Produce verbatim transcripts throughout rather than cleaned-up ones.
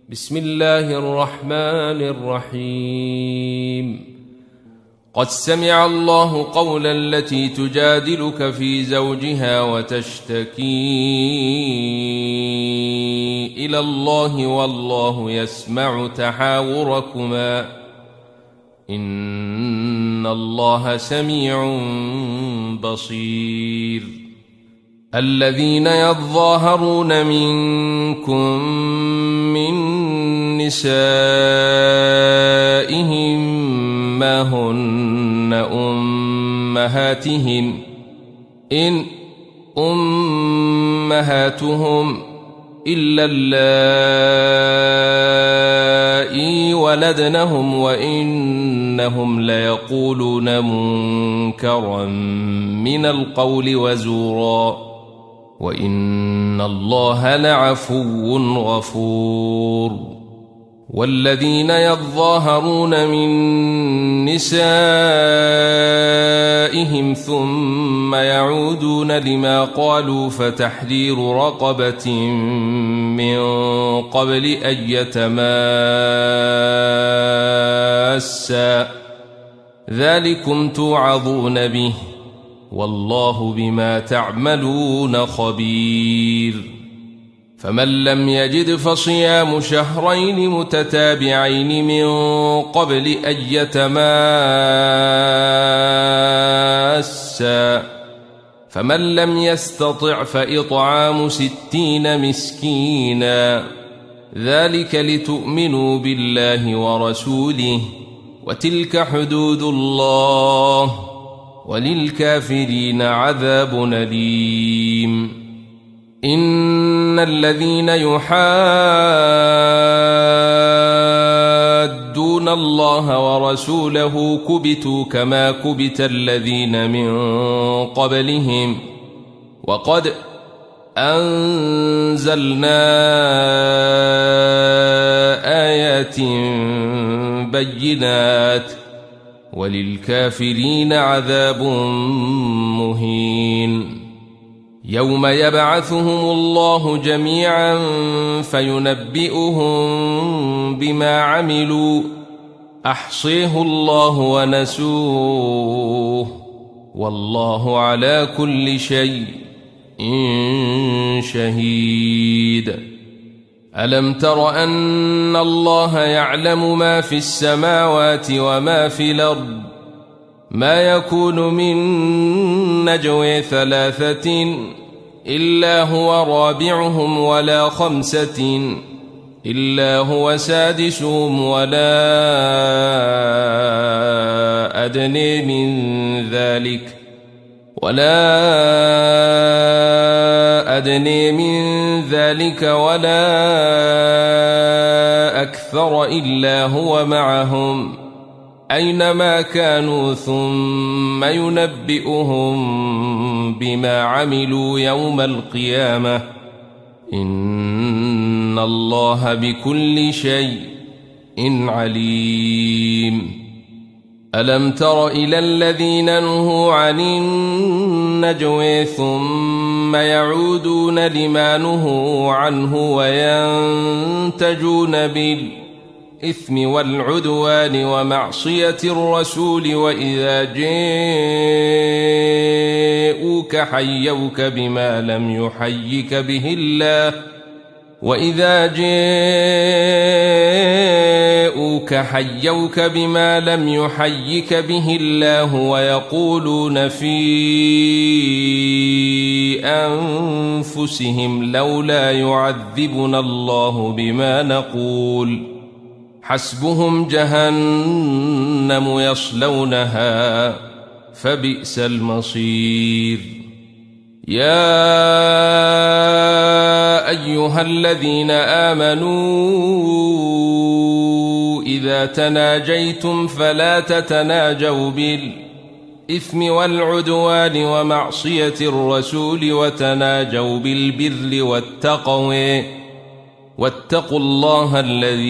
بسم الله الرحمن الرحيم قد سمع الله قول التي تجادلك في زوجها وتشتكي إلى الله والله يسمع تحاوركما إن الله سميع بصير الذين يظاهرون منكم من نسائهم ما هن أمهاتهن إن أمهاتهم إلا اللائي ولدنهم وإنهم ليقولون منكرا من القول وزورا وإن الله لعفو غفور والذين يظاهرون من نسائهم ثم يعودون لما قالوا فتحرير رقبة من قبل أن يتماسا ذلكم توعظون به والله بما تعملون خبير فمن لم يجد فصيام شهرين متتابعين من قبل أن يتماسا فمن لم يستطع فإطعام ستين مسكينا ذلك لتؤمنوا بالله ورسوله وتلك حدود الله وللكافرين عذاب أليم إن الذين يحادون الله ورسوله كبتوا كما كبت الذين من قبلهم وقد أنزلنا آيات بينات وللكافرين عذاب مهين يوم يبعثهم الله جميعا فينبئهم بما عملوا أحصيه الله ونسوه والله على كل شيء شهيد ألم تر أن الله يعلم ما في السماوات وما في الأرض ما يكون من نجوى ثلاثة إلا هو رابعهم ولا خمسة إلا هو سادسهم ولا أدنى من ذلك ولا أدنى من ذلك ولا أكثر إلا هو معهم أينما كانوا ثم ينبئهم بما عملوا يوم القيامة إن الله بكل شيء عليم ألم تر إلى الذين نهوا عن النجوى ثم يعودون لما نهوا عنه وينتجون بالإثم والعدوان ومعصية الرسول وإذا جاءوك حيوك بما لم يحيك به الله وإذا جاءوك حيوك بما لم يحيك به الله ويقولون في أنفسهم لولا يعذبنا الله بما نقول حسبهم جهنم يصلونها فبئس المصير يا أيها الذين آمنوا إذا تناجيتم فلا تتناجوا بالإثم والعدوان ومعصية الرسول وتناجوا بالبر والتقوى واتقوا الله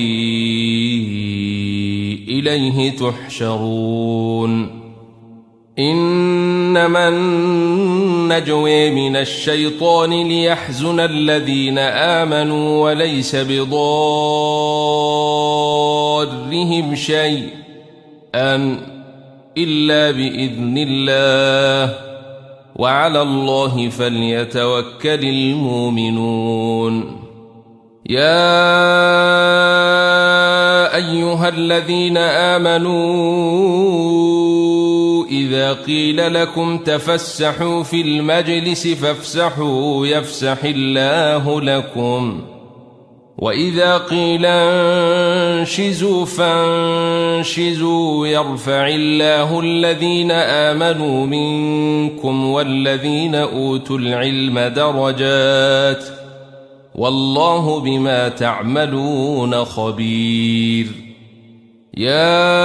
الذي إليه تحشرون إنما النجوى من الشيطان ليحزن الذين آمنوا وليس بضارهم شيء أن إلا بإذن الله وعلى الله فليتوكل المؤمنون. يا أيها الذين آمنوا إذا قيل لكم تفسحوا في المجلس فافسحوا يفسح الله لكم وإذا قيل انشزوا فانشزوا يرفع الله الذين آمنوا منكم والذين أوتوا العلم درجات والله بما تعملون خبير. يا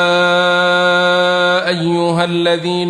أيها الذين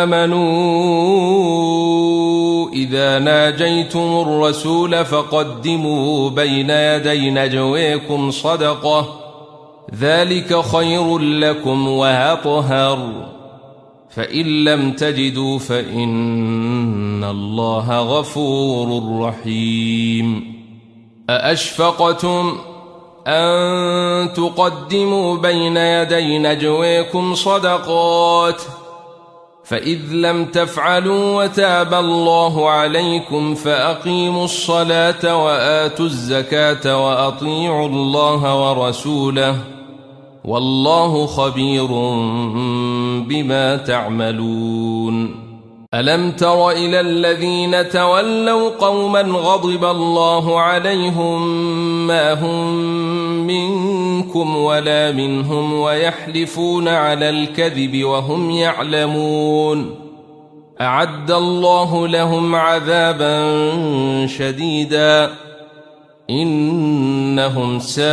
آمنوا إذا ناجيتم الرسول فقدموا بين يدي نجويكم صدقة ذلك خير لكم وأطهر فإن لم تجدوا فإن الله غفور رحيم. أأشفقتم أن تقدموا بين يدي نجويكم صدقات فإذ لم تفعلوا وتاب الله عليكم فأقيموا الصلاة وآتوا الزكاة وأطيعوا الله ورسوله والله خبير بما تعملون. ألم تر إلى الذين تولوا قوما غضب الله عليهم ما هم منكم ولا منهم ويحلفون على الكذب وهم يعلمون أعد الله لهم عذابا شديدا إنهم ساء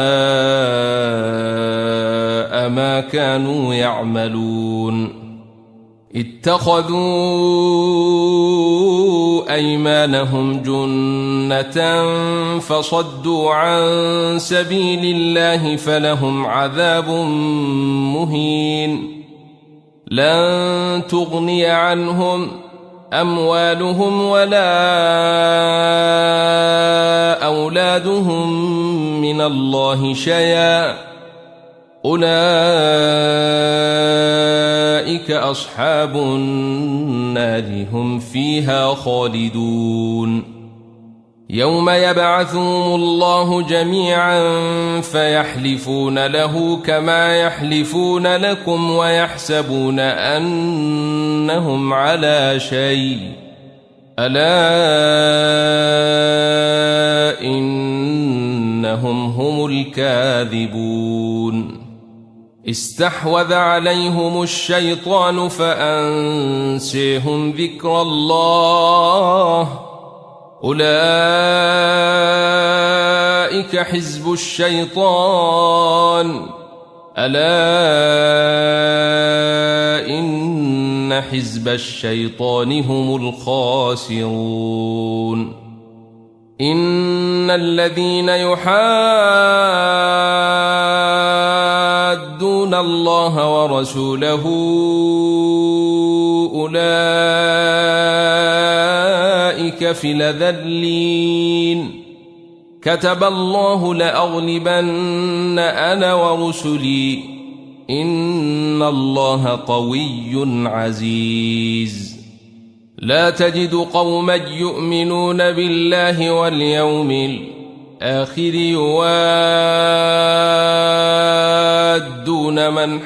ما كانوا يعملون. اتخذوا أيمانهم جنة فصدوا عن سبيل الله فلهم عذاب مهين. لن تغني عنهم أموالهم ولا أولادهم من الله شيئا أولئك أصحاب النار هم فيها خالدون. يوم يبعثهم الله جميعا فيحلفون له كما يحلفون لكم ويحسبون أنهم على شيء ألا إنهم هم الكاذبون. استحوذ عليهم الشيطان فأنسيهم ذكر الله أولئك حزب الشيطان ألا إن حزب الشيطان هم الخاسرون. إن الذين يحادون الله ورسوله أولئك في الأذلين كتب الله لأغلبن أنا ورسلي إن الله قوي عزيز. لا تجد قوما يؤمنون بالله واليوم الآخر يوادون من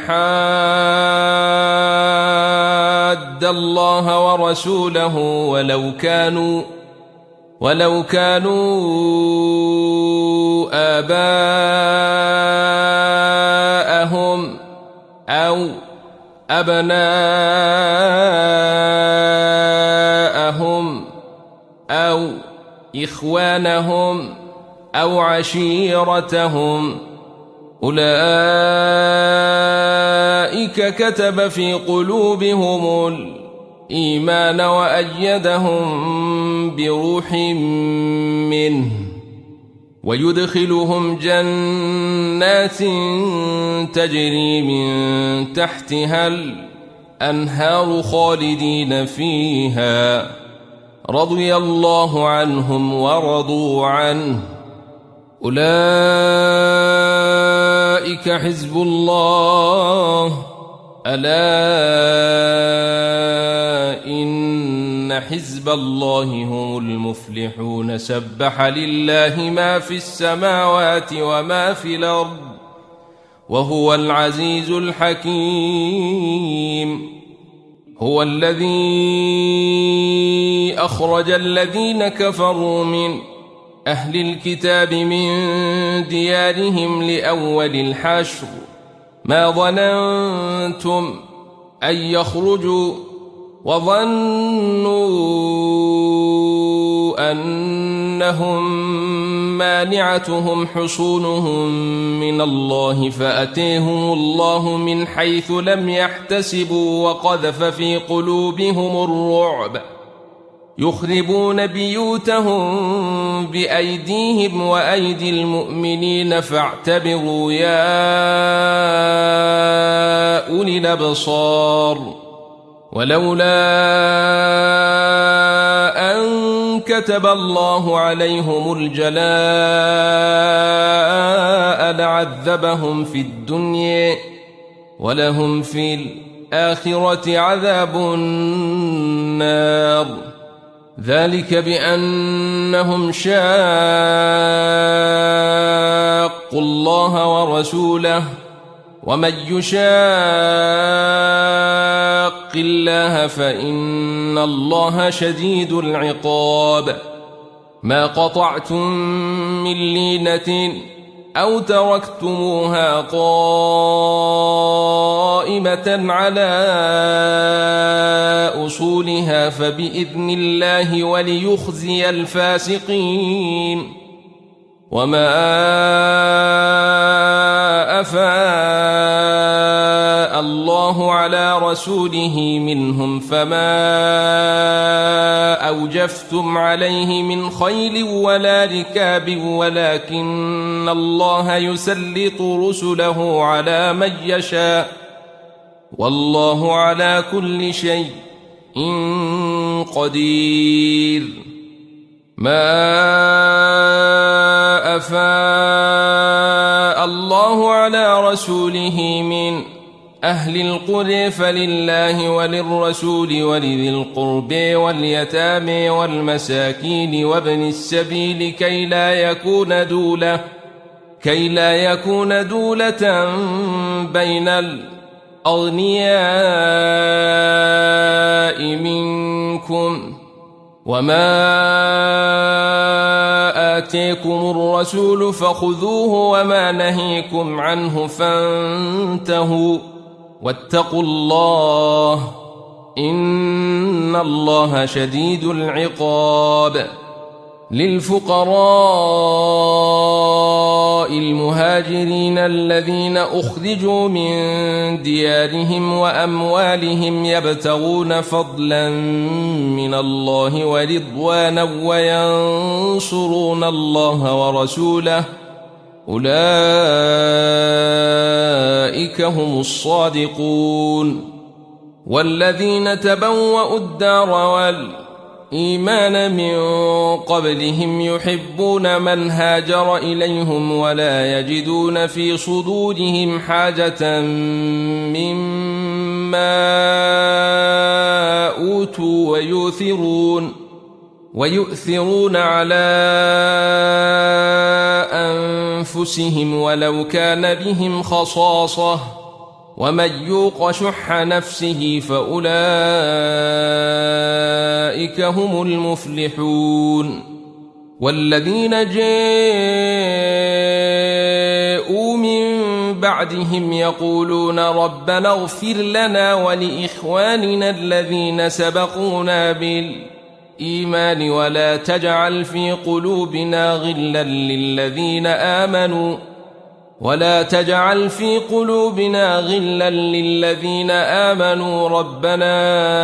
حاد الله ورسوله ولو كانوا ولو كانوا آباءهم أو أبناءهم أو إخوانهم أو عشيرتهم أولئك كتب في قلوبهم الإيمان وأيدهم بروح منه ويدخلهم جنات تجري من تحتها أنهار خالدين فيها رضي الله عنهم ورضوا عنه أولئك حزب الله ألا إن حزب الله هم المفلحون سبح لله ما في السماوات وما في الأرض وهو العزيز الحكيم هو الذي أخرج الذين كفروا من أهل الكتاب من ديارهم لأول الحشر ما ظننتم أن يخرجوا وظنوا أنهم مانعتهم حصونهم من الله فأتيهم الله من حيث لم يحتسبوا وقذف في قلوبهم الرعب يخربون بيوتهم بأيديهم وأيدي المؤمنين فاعتبروا يا أولي الأبصار ولولا أن كتب الله عليهم الجلاء لعذبهم في الدنيا ولهم في الآخرة عذاب النار ذلك بأنهم شاقوا الله ورسوله ومن يشاق الله فإن الله شديد العقاب ما قطعتم من لينة أو تركتموها قائمة على أصولها فبإذن الله وليخزي الفاسقين وما أفاء الله على رسوله منهم فما أوجفتم عليه من خيل ولا ركاب ولكن الله يسلط رسله على من يشاء والله على كل شيء قدير ما أفاء الله على رسوله من أهل القرى فلله وللرسول ولذي القرب واليتامى والمساكين وابن السبيل كي لا يكون دولة كي لا يكون دولة بين الأغنياء منكم وما آتيكم الرسول فخذوه وما نهيكم عنه فانتهوا واتقوا الله إن الله شديد العقاب للفقراء المهاجرين الذين أخرجوا من ديارهم وأموالهم يبتغون فضلا من الله ورضوانا وينصرون الله ورسوله أولئك هم الصادقون والذين تبوأوا الدار والإيمان من قبلهم يحبون من هاجر إليهم ولا يجدون في صدورهم حاجة مما أوتوا ويؤثرون ويؤثرون على أنفسهم ولو كان بهم خصاصة ومن يوق شح نفسه فأولئك هم المفلحون والذين جاءوا من بعدهم يقولون ربنا اغفر لنا ولإخواننا الذين سبقونا بالإيمان ولا تجعل في قلوبنا غلا للذين آمنوا ولا تجعل في قلوبنا غلا للذين آمنوا ربنا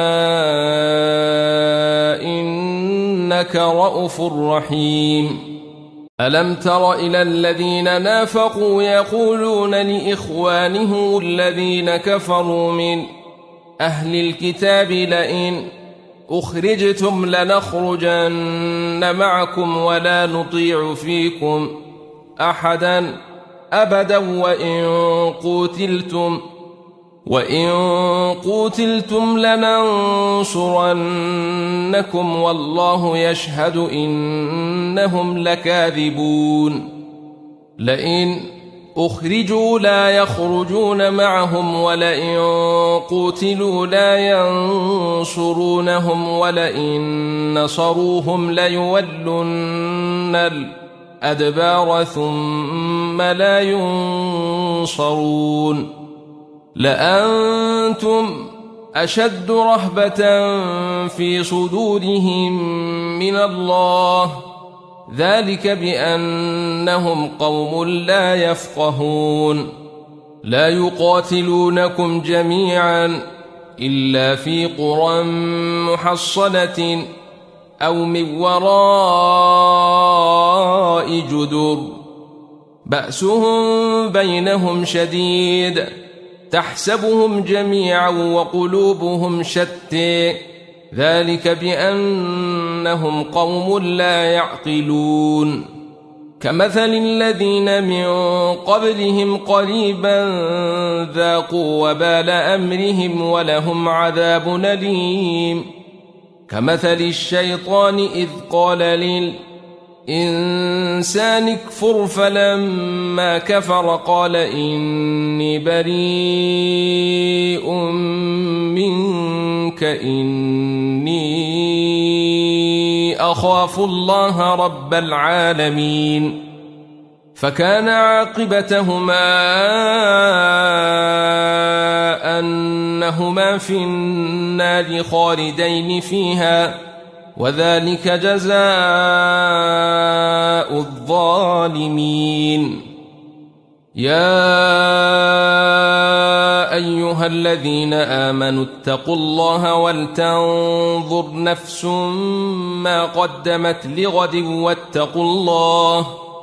إنك رؤوف رحيم ألم تر إلى الذين نافقوا يقولون لإخوانهم الذين كفروا من أهل الكتاب لئن أخرجتم لنخرجن معكم ولا نطيع فيكم أحدا أبدا وإن قوتلتم وإن قوتلتم لننصرنكم والله يشهد إنهم لكاذبون لئن أخرجوا لا يخرجون معهم ولئن قوتلوا لا ينصرونهم ولئن نصروهم ليولن الأدبار ثم لا ينصرون لأنتم أشد رهبة في صدورهم من الله ذلك بأنهم قوم لا يفقهون لا يقاتلونكم جميعا إلا في قرى محصنة أو من وراء جدر بأسهم بينهم شديد تحسبهم جميعا وقلوبهم شتى ذلك بأنهم قوم لا يعقلون كمثل الذين من قبلهم قريبا ذاقوا وبال أمرهم ولهم عذاب أليم كمثل الشيطان إذ قال للإنسان اكفر فلما كفر قال إني بريء منك إني أخاف الله رب العالمين فكان عاقبتهما أنهما في النار خالدين فيها وذلك جزاء الظالمين يا أيها الذين آمنوا اتقوا الله ولتنظر نفس ما قدمت لغد واتقوا الله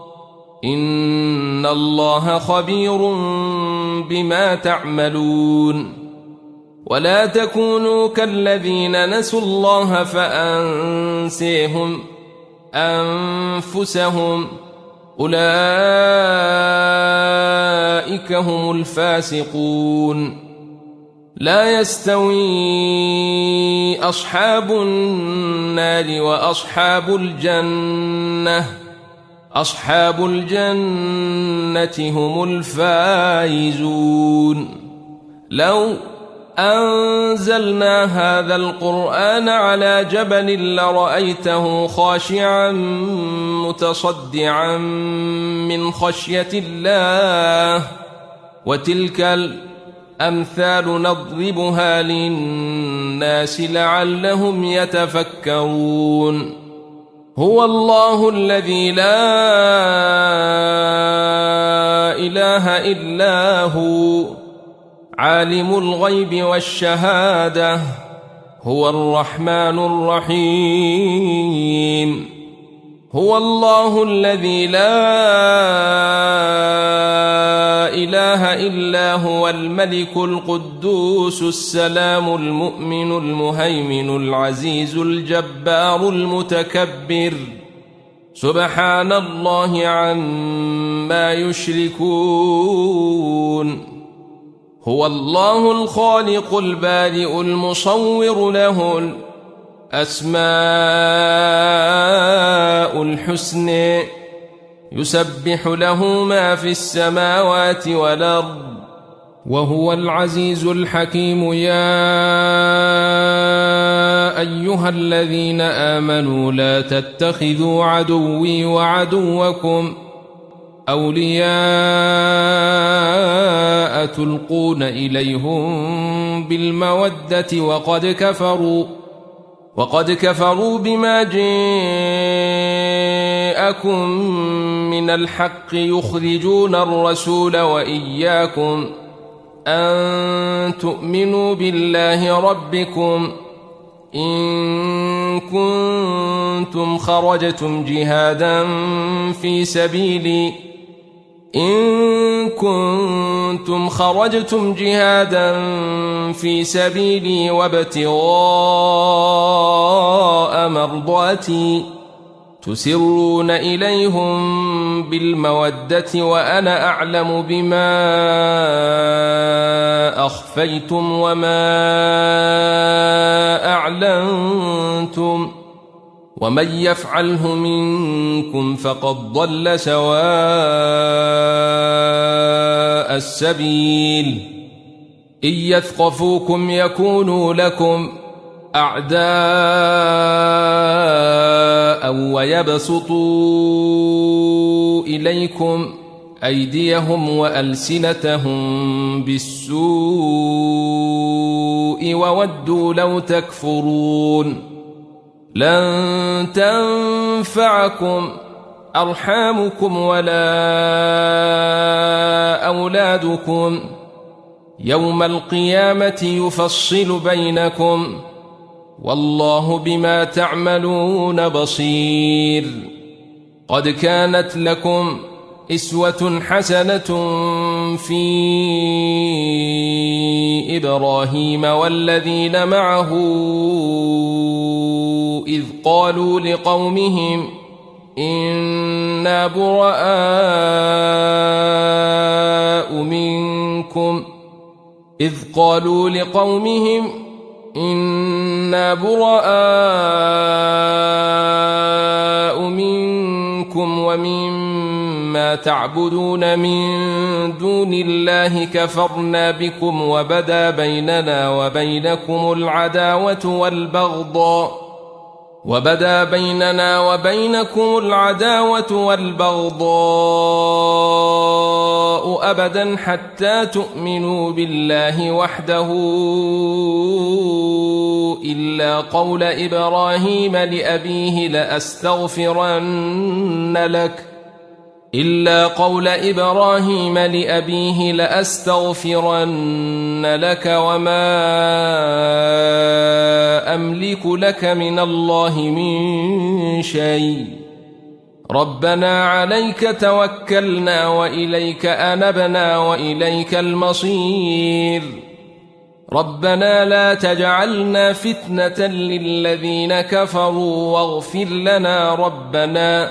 إن الله خبير بما تعملون ولا تكونوا كالذين نسوا الله فأنسيهم أنفسهم أولئك هم الفاسقون لا يستوي أصحاب النار وأصحاب الجنة أصحاب الجنة هم الفائزون لو أنزلنا هذا القرآن على جبل لرأيته خاشعا متصدعا من خشية الله وتلك الأمثال نضربها للناس لعلهم يتفكرون هو الله الذي لا إله إلا هو عالم الغيب والشهادة هو الرحمن الرحيم هو الله الذي لا إله إلا هو الملك القدوس السلام المؤمن المهيمن العزيز الجبار المتكبر سبحان الله عما يشركون هو الله الخالق البارئ المصور له الأسماء الحسنى يسبح له ما في السماوات والأرض وهو العزيز الحكيم يا أيها الذين آمنوا لا تتخذوا عدوي وعدوكم أولياء تلقون إليهم بالمودة وقد كفروا وقد كفروا بما جاءكم من الحق يخرجون الرسول وإياكم أن تؤمنوا بالله ربكم إن كنتم خرجتم جهادا في سبيلي إن كنتم خرجتم جهادا في سبيلي وابتغاء مرضاتي تسرون إليهم بالمودة وأنا أعلم بما أخفيتم وما أعلنتم ومن يفعله منكم فقد ضل سواء السبيل إن يثقفوكم يكونوا لكم أعداء ويبسطوا إليكم أيديهم وألسنتهم بالسوء وودوا لو تكفرون لن تنفعكم أرحامكم ولا أولادكم يوم القيامة يفصل بينكم والله بما تعملون بصير قد كانت لكم أسوة حسنة في إبراهيم والذين معه إذ قالوا لقومهم إنا براء منكم إذ قالوا لقومهم إنا براء منكم ومما تعبدون من دون الله كفرنا بكم وبدا بيننا وبينكم العداوة والبغضاء وبدا بيننا وبينكم العداوة والبغضاء أبدا حتى تؤمنوا بالله وحده إلا قول إبراهيم لأبيه لأستغفرن لك إلا قول إبراهيم لأبيه لأستغفرن لك وما أملك لك من الله من شيء ربنا عليك توكلنا وإليك أنبنا وإليك المصير ربنا لا تجعلنا فتنة للذين كفروا واغفر لنا ربنا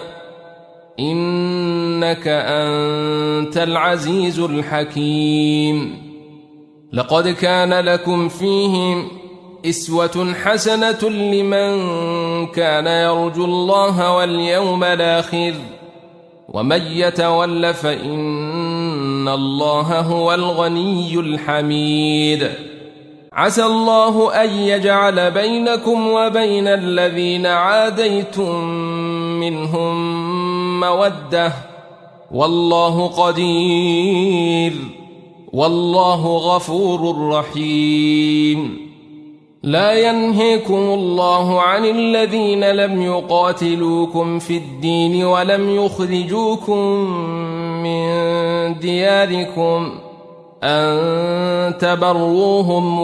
إنك أنت العزيز الحكيم لقد كان لكم فيهم أسوة حسنة لمن كان يرجو الله واليوم الآخر ومن يتول فإن الله هو الغني الحميد عسى الله أن يجعل بينكم وبين الذين عاديتم منهم مودة والله قدير والله غفور رحيم لا ينهيكم الله عن الذين لم يقاتلوكم في الدين ولم يخرجوكم من دياركم أن تبروهم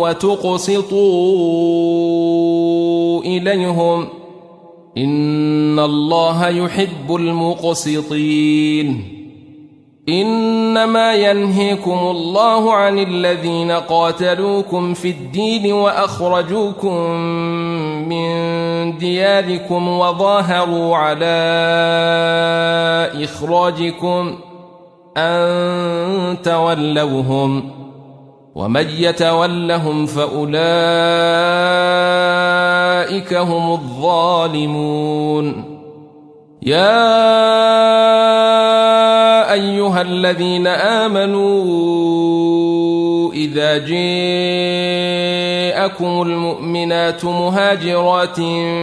وتقسطوا إليهم إن الله يحب المقسطين إنما ينهيكم الله عن الذين قاتلوكم في الدين وأخرجوكم من دياركم وظاهروا على إخراجكم أن تولوهم ومن يتولهم فأولئك هم الظالمون يا أيها الذين آمنوا إذا جاءكم المؤمنات مهاجرات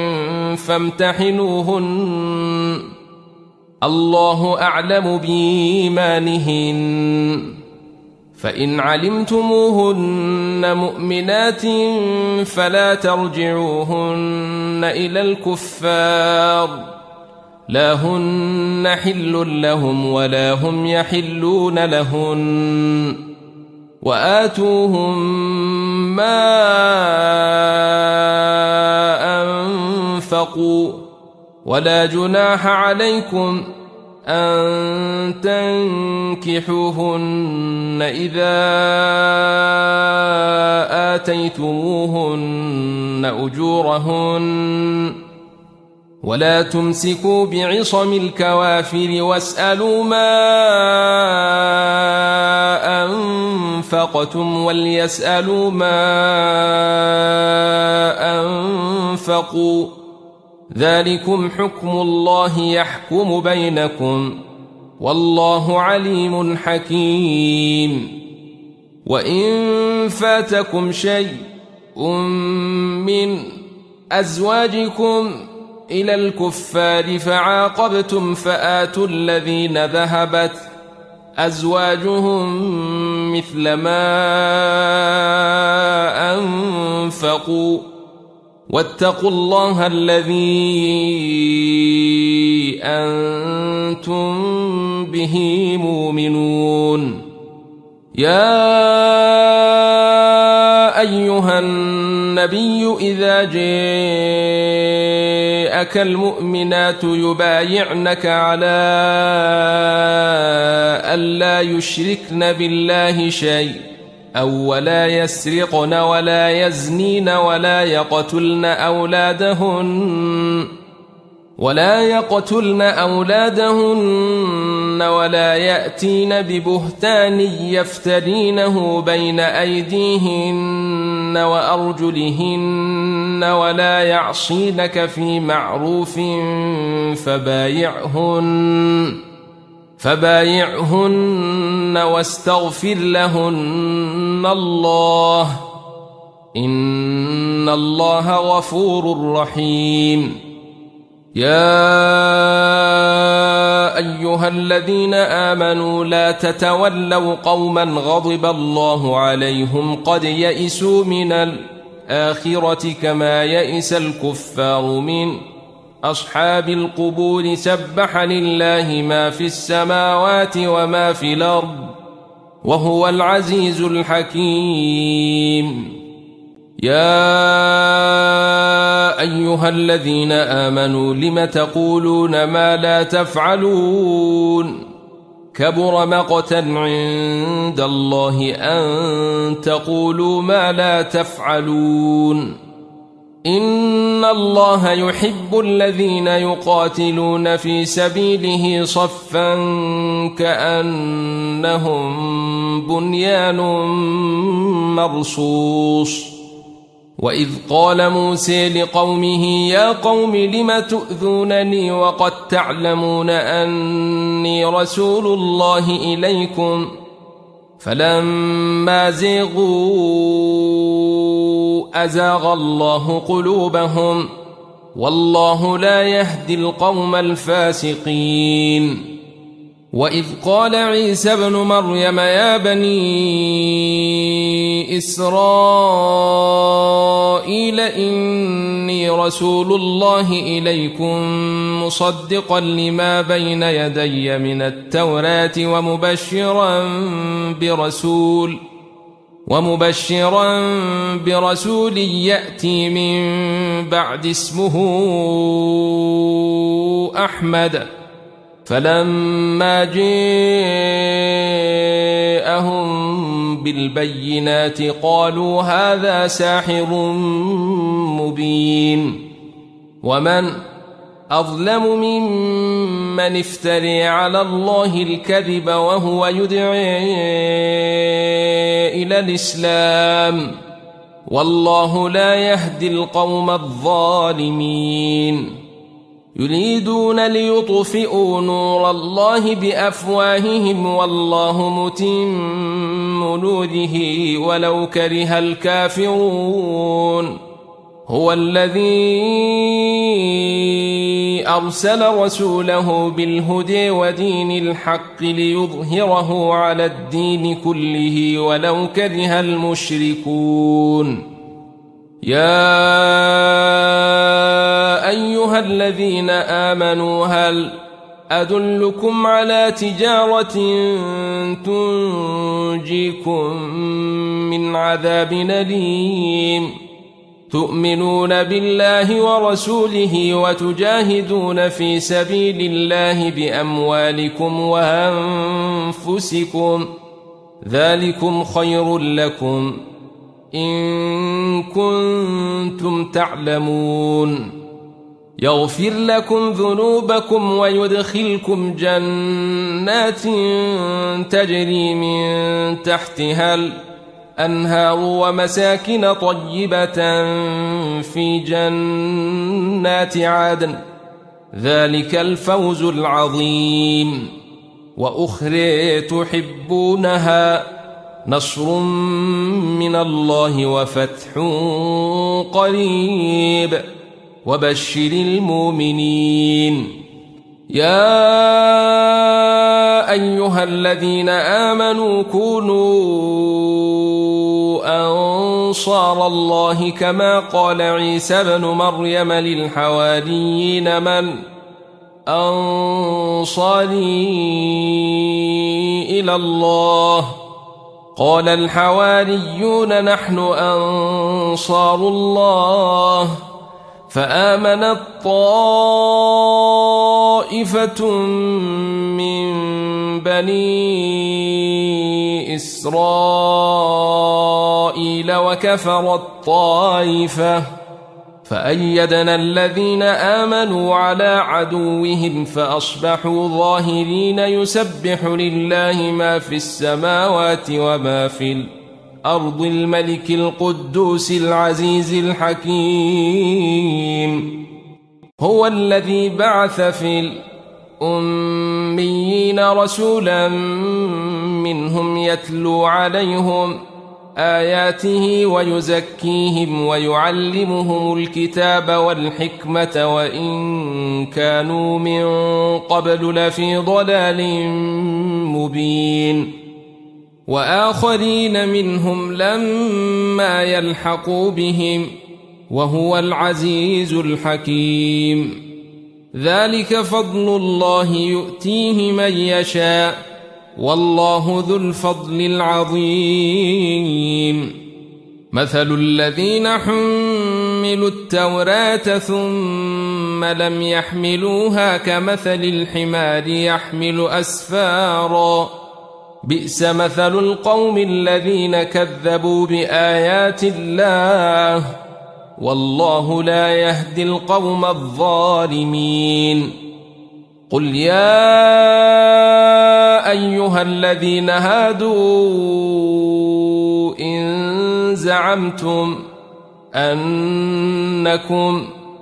فامتحنوهن الله أعلم بإيمانهن فإن علمتموهن مؤمنات فلا ترجعوهن إلى الكفار لا هن حل لهم ولا هم يحلون لهن وآتوهم ما أنفقوا ولا جناح عليكم أن تنكحوهن إذا آتيتموهن أجورهن ولا تمسكوا بعصم الكوافر واسألوا ما أنفقتم وليسألوا ما أنفقوا ذلكم حكم الله يحكم بينكم والله عليم حكيم. وإن فاتكم شيء من أزواجكم إلى الكفار فعاقبتم فآتوا الذين ذهبت أزواجهم مثل ما أنفقوا واتقوا الله الذي أنتم به مؤمنون. يا أيها النبي إذا جاءك المؤمنات يبايعنك على ألا يشركن بالله شيء أو ولا يسرقن ولا يزنين ولا يقتلن أولادهن ولا يقتلن أولادهن ولا يأتين ببهتان يفترينه بين أيديهن وأرجلهن ولا يعصينك في معروف فبايعهن فبايعهن واستغفر لهن الله إن الله غفور رحيم. يا أيها الذين آمنوا لا تتولوا قوما غضب الله عليهم قد يئسوا من الآخرة كما يئس الكفار من أصحاب القبور. سبح لله ما في السماوات وما في الأرض وهو العزيز الحكيم. يا أيها الذين آمنوا لم تقولون ما لا تفعلون كبر مقتا عند الله أن تقولوا ما لا تفعلون. إن الله يحب الذين يقاتلون في سبيله صفا كأنهم بنيان مرصوص. وإذ قال موسى لقومه يا قوم لم تؤذونني وقد تعلمون أني رسول الله إليكم فلما زيغوا أزاغ الله قلوبهم والله لا يهدي القوم الفاسقين. وإذ قال عيسى ابن مريم يا بني إسرائيل إني رسول الله إليكم مصدقا لما بين يدي من التوراة ومبشرا برسول ومبشرا برسول يأتي من بعد اسمه أحمد. فلما جاءهم بالبينات قالوا هذا ساحر مبين. ومن أظلم ممن افتري على الله الكذب وهو يدعي إلى الإسلام والله لا يهدي القوم الظالمين. يريدون ليطفئوا نور الله بأفواههم والله متم نوره ولو كره الكافرون. هو الذي أرسل رسوله بالهدى ودين الحق ليظهره على الدين كله ولو كره المشركون. يا أيها الذين آمنوا هل أدلكم على تجارة تنجيكم من عذاب أليم تؤمنون بالله ورسوله وتجاهدون في سبيل الله بأموالكم وأنفسكم ذلكم خير لكم إن كنتم تعلمون يغفر لكم ذنوبكم ويدخلكم جنات تجري من تحتها الأنهار ومساكن طيبة في جنات عدن ذلك الفوز العظيم وأخرى تحبونها نصر من الله وفتح قريب وبشر المؤمنين يا أيها الذين آمنوا كونوا أنصار الله كما قال عيسى بن مريم للحواريين من أنصاري إلى الله قال الحواريون نحن أنصار الله فآمنت طائفة من بني إسرائيل وكفرت طائفة فأيدنا الذين آمنوا على عدوهم فأصبحوا ظاهرين يسبح لله ما في السماوات وما في الأرض الملك القدوس العزيز الحكيم هو الذي بعث في الأميين رسولا منهم يتلو عليهم آياته ويزكيهم ويعلمهم الكتاب والحكمة وإن كانوا من قبل لفي ضلال مبين وآخرين منهم لما يلحقوا بهم وهو العزيز الحكيم ذلك فضل الله يؤتيه من يشاء والله ذو الفضل العظيم مثل الذين حملوا التوراة ثم لم يحملوها كمثل الحمار يحمل أسفارا بئس مثل القوم الذين كذبوا بآيات الله والله لا يهدي القوم الظالمين قل يا أيها الذين هادوا إن زعمتم أنكم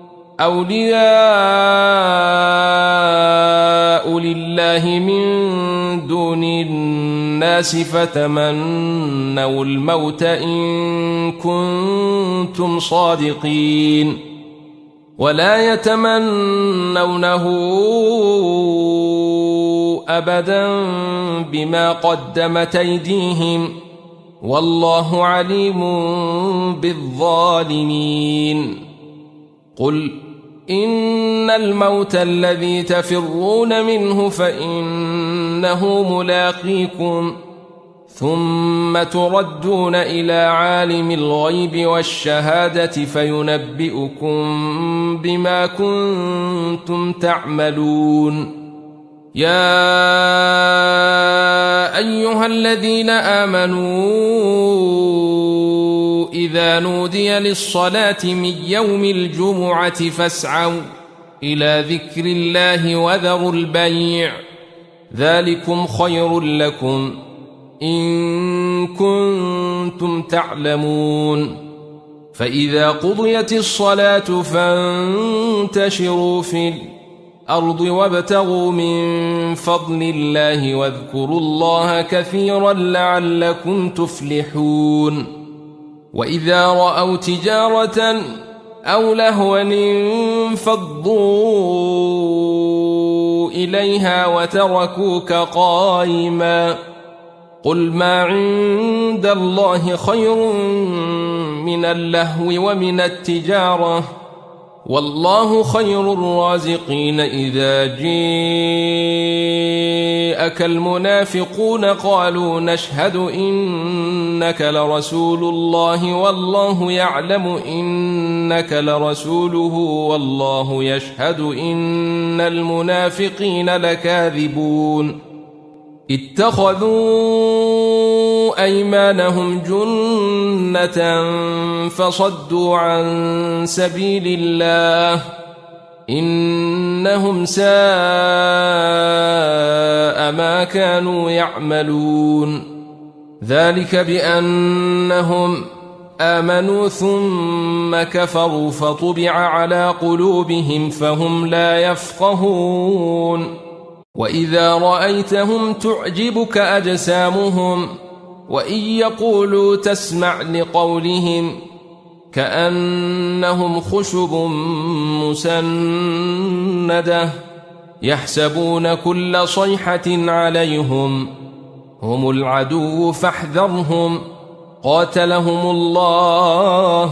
أولياء لله من دون الناس فتمنوا الموت إن كنتم صادقين ولا يتمنونه أبدا بما قدمت أيديهم والله عليم بالظالمين قل إن الموت الذي تفرون منه فإنه ملاقيكم ثم تردون إلى عالم الغيب والشهادة فينبئكم بما كنتم تعملون يا أيها الذين آمنوا إذا نودي للصلاة من يوم الجمعة فاسعوا إلى ذكر الله وذروا البيع ذلكم خير لكم إن كنتم تعلمون فإذا قضيت الصلاة فانتشروا في الأرض وابتغوا من فضل الله واذكروا الله كثيرا لعلكم تفلحون وإذا رأوا تجارة أو لهوا انفضوا إليها وتركوك قائما قل ما عند الله خير من اللهو ومن التجارة والله خير الرازقين. إذا جاءك المنافقون قالوا نشهد إنك لرسول الله والله يعلم إنك لرسوله والله يشهد إن المنافقين لكاذبون. اتخذوا أيمانهم جنة فصدوا عن سبيل الله إنهم ساء ما كانوا يعملون. ذلك بأنهم آمنوا ثم كفروا فطبع على قلوبهم فهم لا يفقهون. وإذا رأيتهم تعجبك أجسامهم وإن يقولوا تسمع لقولهم كأنهم خشب مسندة يحسبون كل صيحة عليهم هم العدو فاحذرهم قاتلهم الله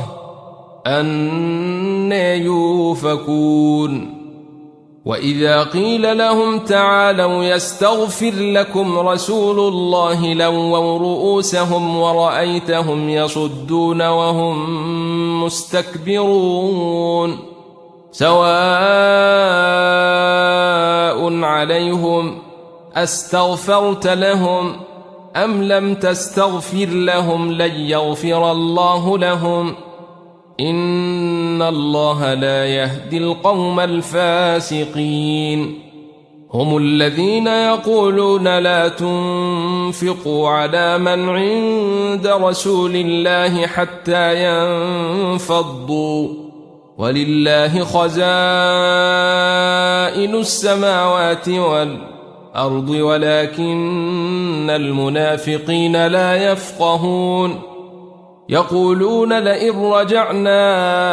أنى يؤفكون. وإذا قيل لهم تعالوا يستغفر لكم رسول الله لووا رؤوسهم ورأيتهم يصدون وهم مستكبرون. سواء عليهم أستغفرت لهم أم لم تستغفر لهم لن يغفر الله لهم إن الله لا يهدي القوم الفاسقين. هم الذين يقولون لا تنفقوا على من عند رسول الله حتى ينفضوا ولله خزائن السماوات والأرض ولكن المنافقين لا يفقهون. يقولون لئن رجعنا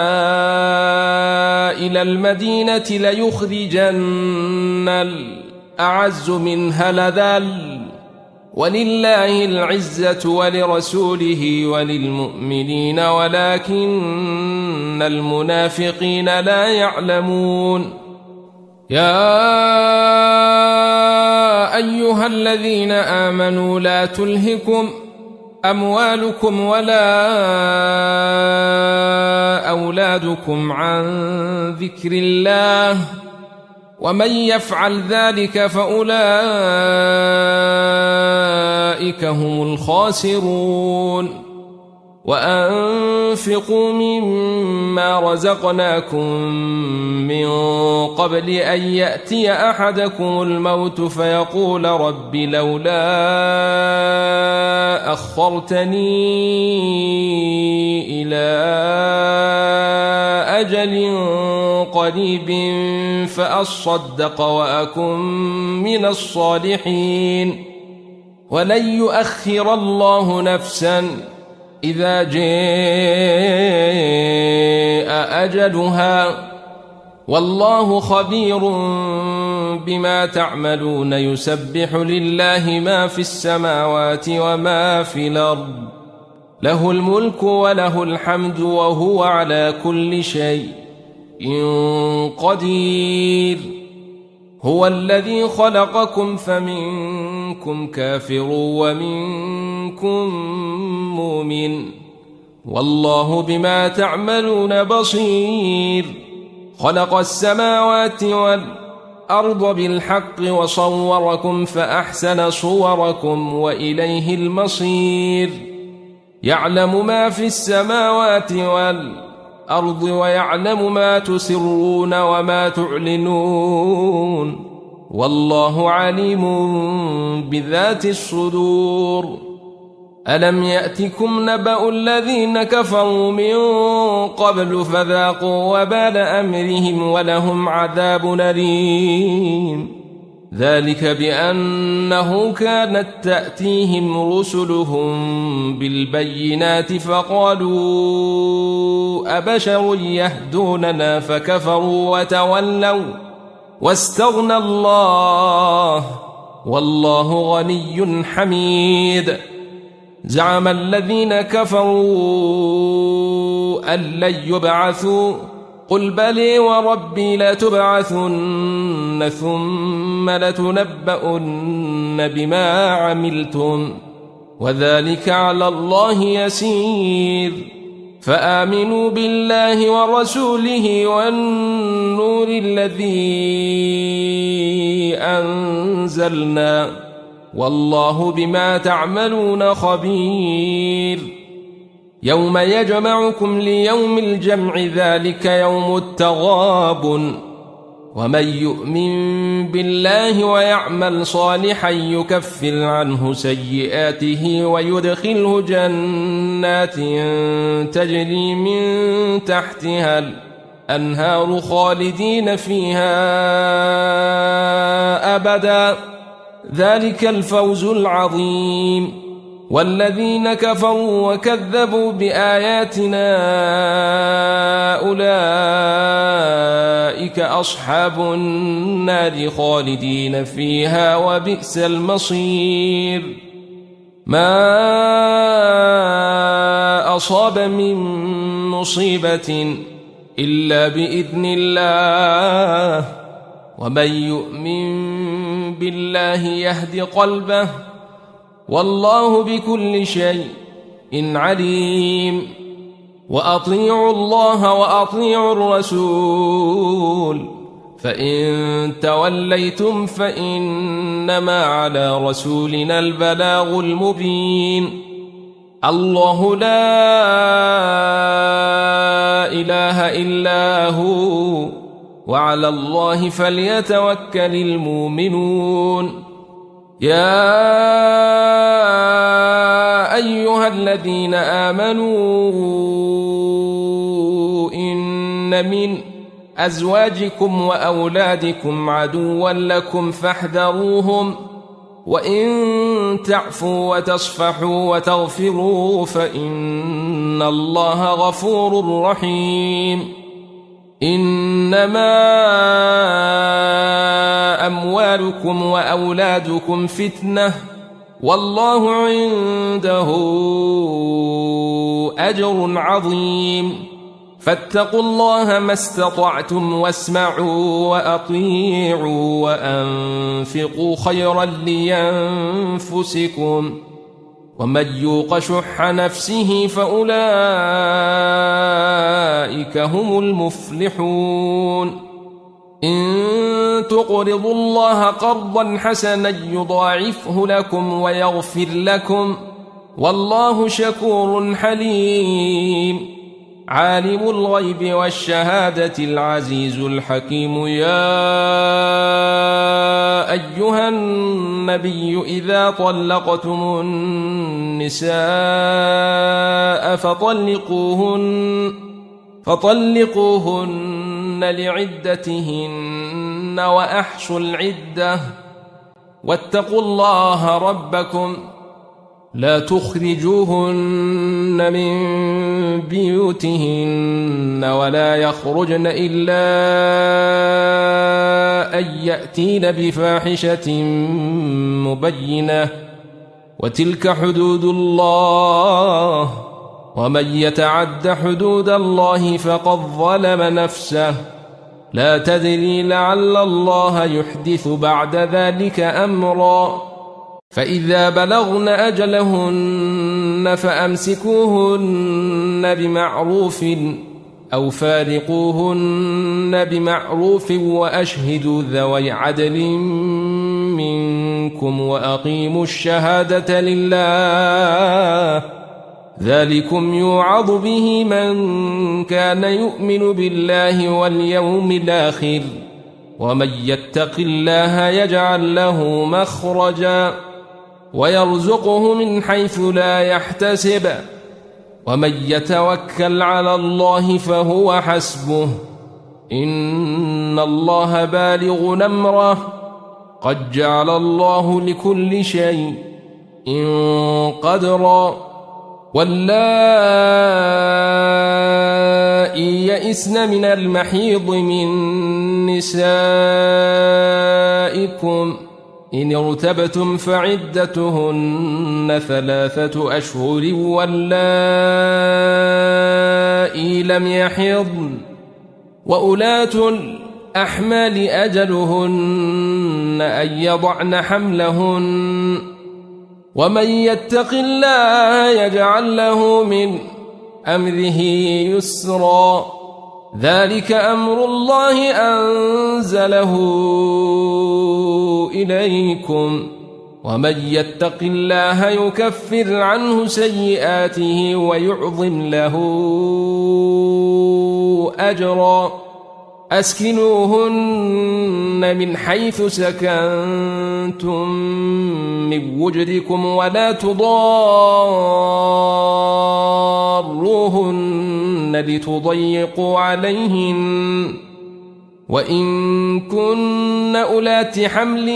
إلى المدينة ليخرجن الأعز منها الأذل ولله العزة ولرسوله وللمؤمنين ولكن المنافقين لا يعلمون. يا أيها الذين آمنوا لا تلهكم أموالكم ولا أولادكم عن ذكر الله ومن يفعل ذلك فأولئك هم الخاسرون. وأنفقوا مما رزقناكم من قبل أن يأتي أحدكم الموت فيقول رب لولا أخرتني إلى أجل قريب فأصدق وأكن من الصالحين ولن يؤخر الله نفسا إذا جاء أجلها والله خبير بما تعملون. يسبح لله ما في السماوات وما في الأرض له الملك وله الحمد وهو على كل شيء قدير. هو الذي خلقكم فمنكم كافر ومنكم مؤمن والله بما تعملون بصير. خلق السماوات والأرض بالحق وصوركم فأحسن صوركم وإليه المصير. يعلم ما في السماوات والأرض ويعلم ما تسرون وما تعلنون والله عليم بذات الصدور. ألم يأتكم نبأ الذين كفروا من قبل فذاقوا وبال أمرهم ولهم عذاب أليم. ذلك بأنه كانت تأتيهم رسلهم بالبينات فقالوا أبشر يهدوننا فكفروا وتولوا واستغنى الله والله غني حميد. زعم الذين كفروا أن لن يبعثوا قل بلي وربي لتبعثن ثم لتنبؤن بما عملتم وذلك على الله يسير فآمنوا بالله ورسوله والنور الذي أنزلنا والله بما تعملون خبير يوم يجمعكم ليوم الجمع ذلك يوم التغابن ومن يؤمن بالله ويعمل صالحا يكفر عنه سيئاته ويدخله جنات تجري من تحتها الأنهار خالدين فيها أبدا ذلك الفوز العظيم والذين كفروا وكذبوا بآياتنا أولئك أصحاب النار خالدين فيها وبئس المصير ما أصاب من مصيبة إلا بإذن الله ومن يؤمن بالله يهد قلبه والله بكل شيء عليم وأطيعوا الله وأطيعوا الرسول فإن توليتم فإنما على رسولنا البلاغ المبين الله لا إله إلا هو وعلى الله فليتوكل المؤمنون يا أيها الذين آمنوا إن من أزواجكم وأولادكم عدوا لكم فاحذروهم وإن تعفوا وتصفحوا وتغفروا فإن الله غفور رحيم إنما أموالكم وأولادكم فتنة والله عنده أجر عظيم فاتقوا الله ما استطعتم واسمعوا وأطيعوا وأنفقوا خيرا لينفسكم ومن يوق شح نفسه فأولئك هم المفلحون إن تقرضوا الله قرضا حسنا يضاعفه لكم ويغفر لكم والله شكور حليم عالم الغيب والشهادة العزيز الحكيم يا أيها النبي إذا طلقتم النساء فطلقوهن فطلقوهن لعدتهن وأحصوا العدة واتقوا الله ربكم لا تخرجوهن من بيوتهن ولا يخرجن إلا أن يأتين بفاحشة مبينة وتلك حدود الله ومن يتعد حدود الله فقد ظلم نفسه لا تدري لعل الله يحدث بعد ذلك أمرا فإذا بلغن أجلهن فأمسكوهن بمعروف أو فارقوهن بمعروف وأشهدوا ذوي عدل منكم وأقيموا الشهادة لله ذلكم يوعظ به من كان يؤمن بالله واليوم الآخر ومن يتق الله يجعل له مخرجا ويرزقه من حيث لا يحتسب ومن يتوكل على الله فهو حسبه إن الله بالغ أمره قد جعل الله لكل شيء قدرا واللائي يئسن من المحيض من نسائكم إن ارتبتم فعدتهن ثلاثة أشهر واللائي لم يحضن وأولاة الأحمال أجلهن أن يضعن حملهن ومن يتق الله يجعل له من أمره يسرا ذلك أمر الله أنزله إليكم ومن يتق الله يكفر عنه سيئاته ويعظم له أجرا أسكنوهن من حيث سكنتم من وجدكم ولا تضاروهن لتضيقوا عليهن وإن كن أولات حمل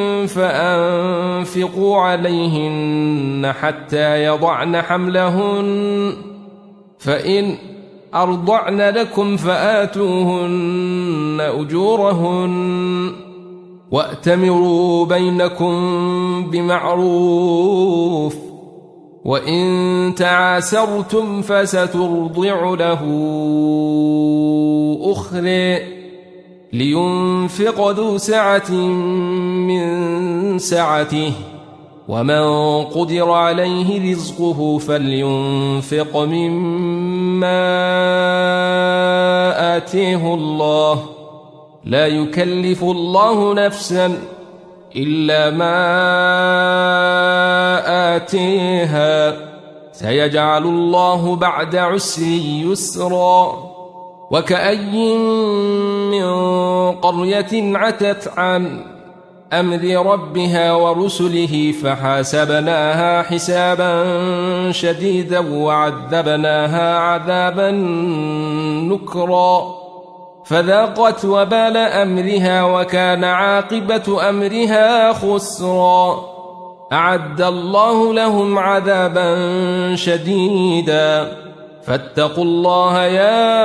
فأنفقوا عليهن حتى يضعن حملهن فإن أرضعن لكم فآتوهن أجورهن وأتمروا بينكم بمعروف وإن تعاسرتم فسترضع له أخرى لينفق ذو سعة من سعته ومن قدر عليه رزقه فلينفق مما آتيه الله لا يكلف الله نفسا إلا ما آتيها سيجعل الله بعد عسر يسرا وكأي من قرية عتت عن أمر ربها ورسله فحاسبناها حسابا شديدا وعذبناها عذابا نكرا فذاقت وبال أمرها وكان عاقبة أمرها خسرا أعد الله لهم عذابا شديدا فاتقوا الله يا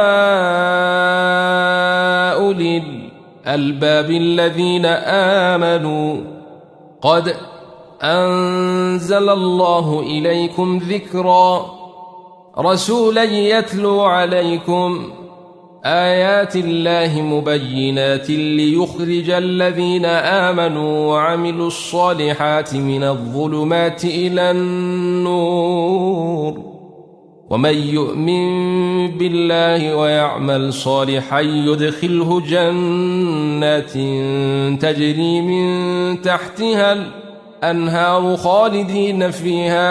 أولي الألباب الذين آمنوا قد أنزل الله إليكم ذكرا رسولا يتلو عليكم آيات الله مبينات ليخرج الذين آمنوا وعملوا الصالحات من الظلمات إلى النور ومن يؤمن بالله ويعمل صالحا يدخله جنات تجري من تحتها الأنهار خالدين فيها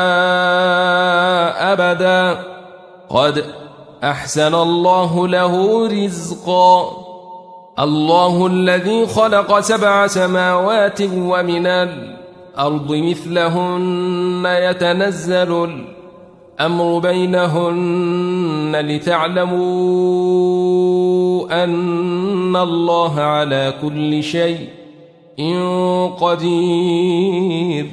أبدا قد أحسن الله له رزقا الله الذي خلق سبع سماوات ومن الأرض مثلهن يتنزل الأمر بينهن لتعلموا أن الله على كل شيء قدير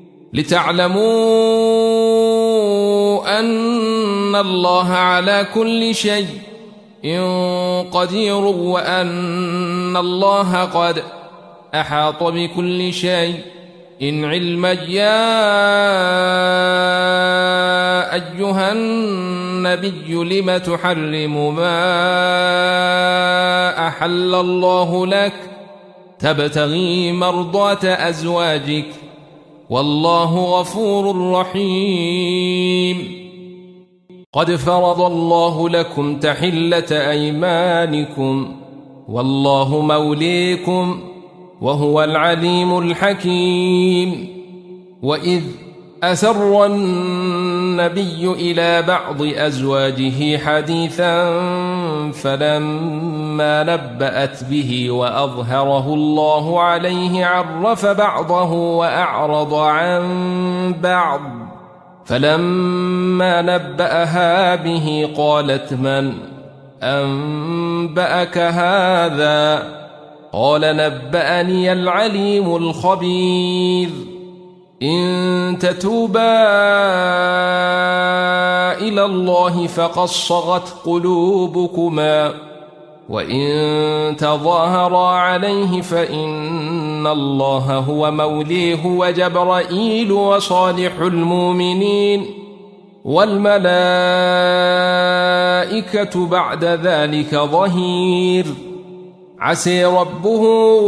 لتعلموا أن الله على كل شيء قدير وأن الله قد أحاط بكل شيء إن علما يا أيها النبي لم تحرم ما أحل الله لك تبتغي مرضات أزواجك والله غفور رحيم قد فرض الله لكم تحلة أيمانكم والله موليكم وهو العليم الحكيم وإذ أسر النبي إلى بعض أزواجه حديثا فلما نبأت به وأظهره الله عليه عرف بعضه وأعرض عن بعض فلما نبأها به قالت من أنبأك هذا قال نبأني العليم الخبير إن تتوبا إلى الله فقد صغت قلوبكما وإن تظاهرا عليه فإن الله هو موليه وجبرائيل وصالح المؤمنين والملائكة بعد ذلك ظهير عسى ربه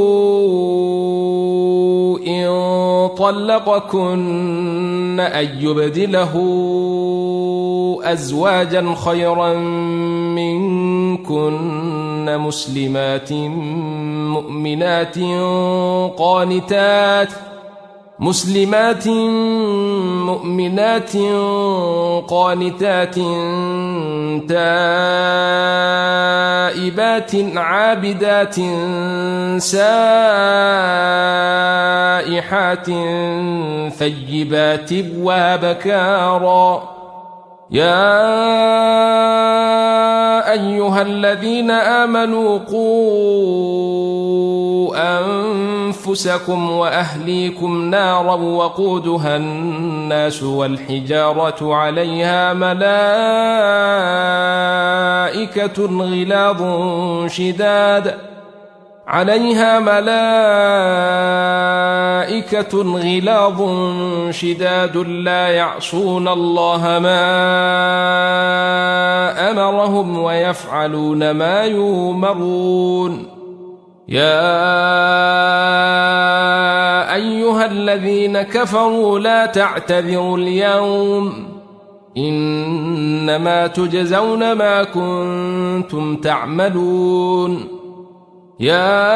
إن طلقكن أن يبدله أزواجا خيرا منكن مسلمات مؤمنات قانتات مسلمات مؤمنات قانتات تائبات عابدات سائحات ثيبات وابكارا يا أيها الذين آمنوا قوا أنفسكم وأهليكم نارا وقودها الناس والحجارة عليها ملائكة غلاظ شداد عليها ملائكة غلاظ شداد لا يعصون الله ما أمرهم ويفعلون ما يؤمرون يا أيها الذين كفروا لا تعتذروا اليوم إنما تجزون ما كنتم تعملون يا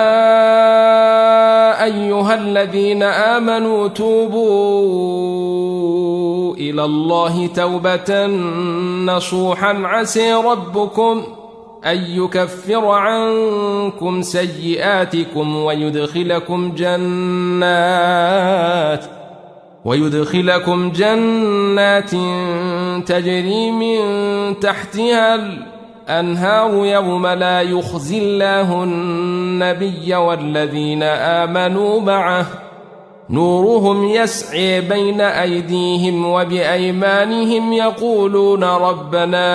أيها الذين آمنوا توبوا إلى الله توبة نصوحا عسى ربكم أن يكفر عنكم سيئاتكم ويدخلكم جنات ويدخلكم جنات تجري من تحتها الأنهار يوم لا يخزي الله النبي والذين آمنوا معه نورهم يسعي بين أيديهم وبأيمانهم يقولون ربنا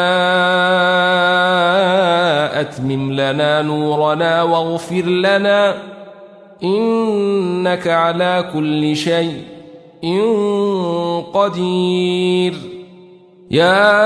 أتمم لنا نورنا واغفر لنا إنك على كل شيء قدير يا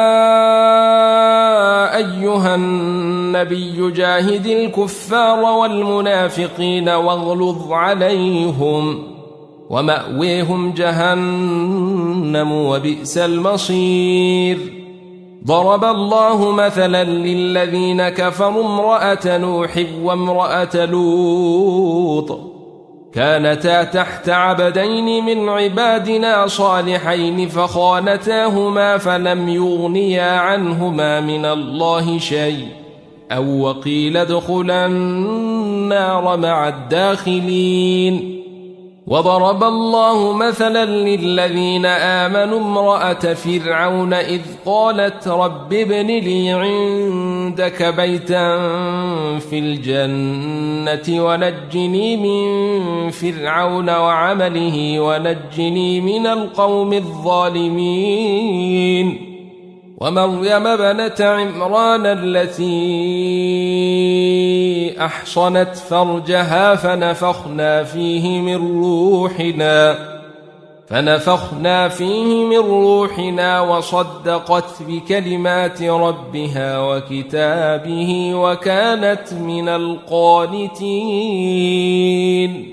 أيها النبي جاهد الكفار والمنافقين واغلظ عليهم ومأويهم جهنم وبئس المصير ضرب الله مثلا للذين كفروا امرأة نوح وامرأة لوط كانتا تحت عبدين من عبادنا صالحين فخانتاهما فلم يغنيا عنهما من الله شيء أو وقيل ادخلا النار مع الداخلين وضرب الله مثلا للذين آمنوا امرأة فرعون إذ قالت رب ابن لي عندك بيتا في الجنة ونجني من فرعون وعمله ونجني من القوم الظالمين ومريم ابنة عمران التي أحصنت فرجها فنفخنا فيه من روحنا فنفخنا فيه من روحنا وصدقت بكلمات ربها وكتابه وكانت من القانتين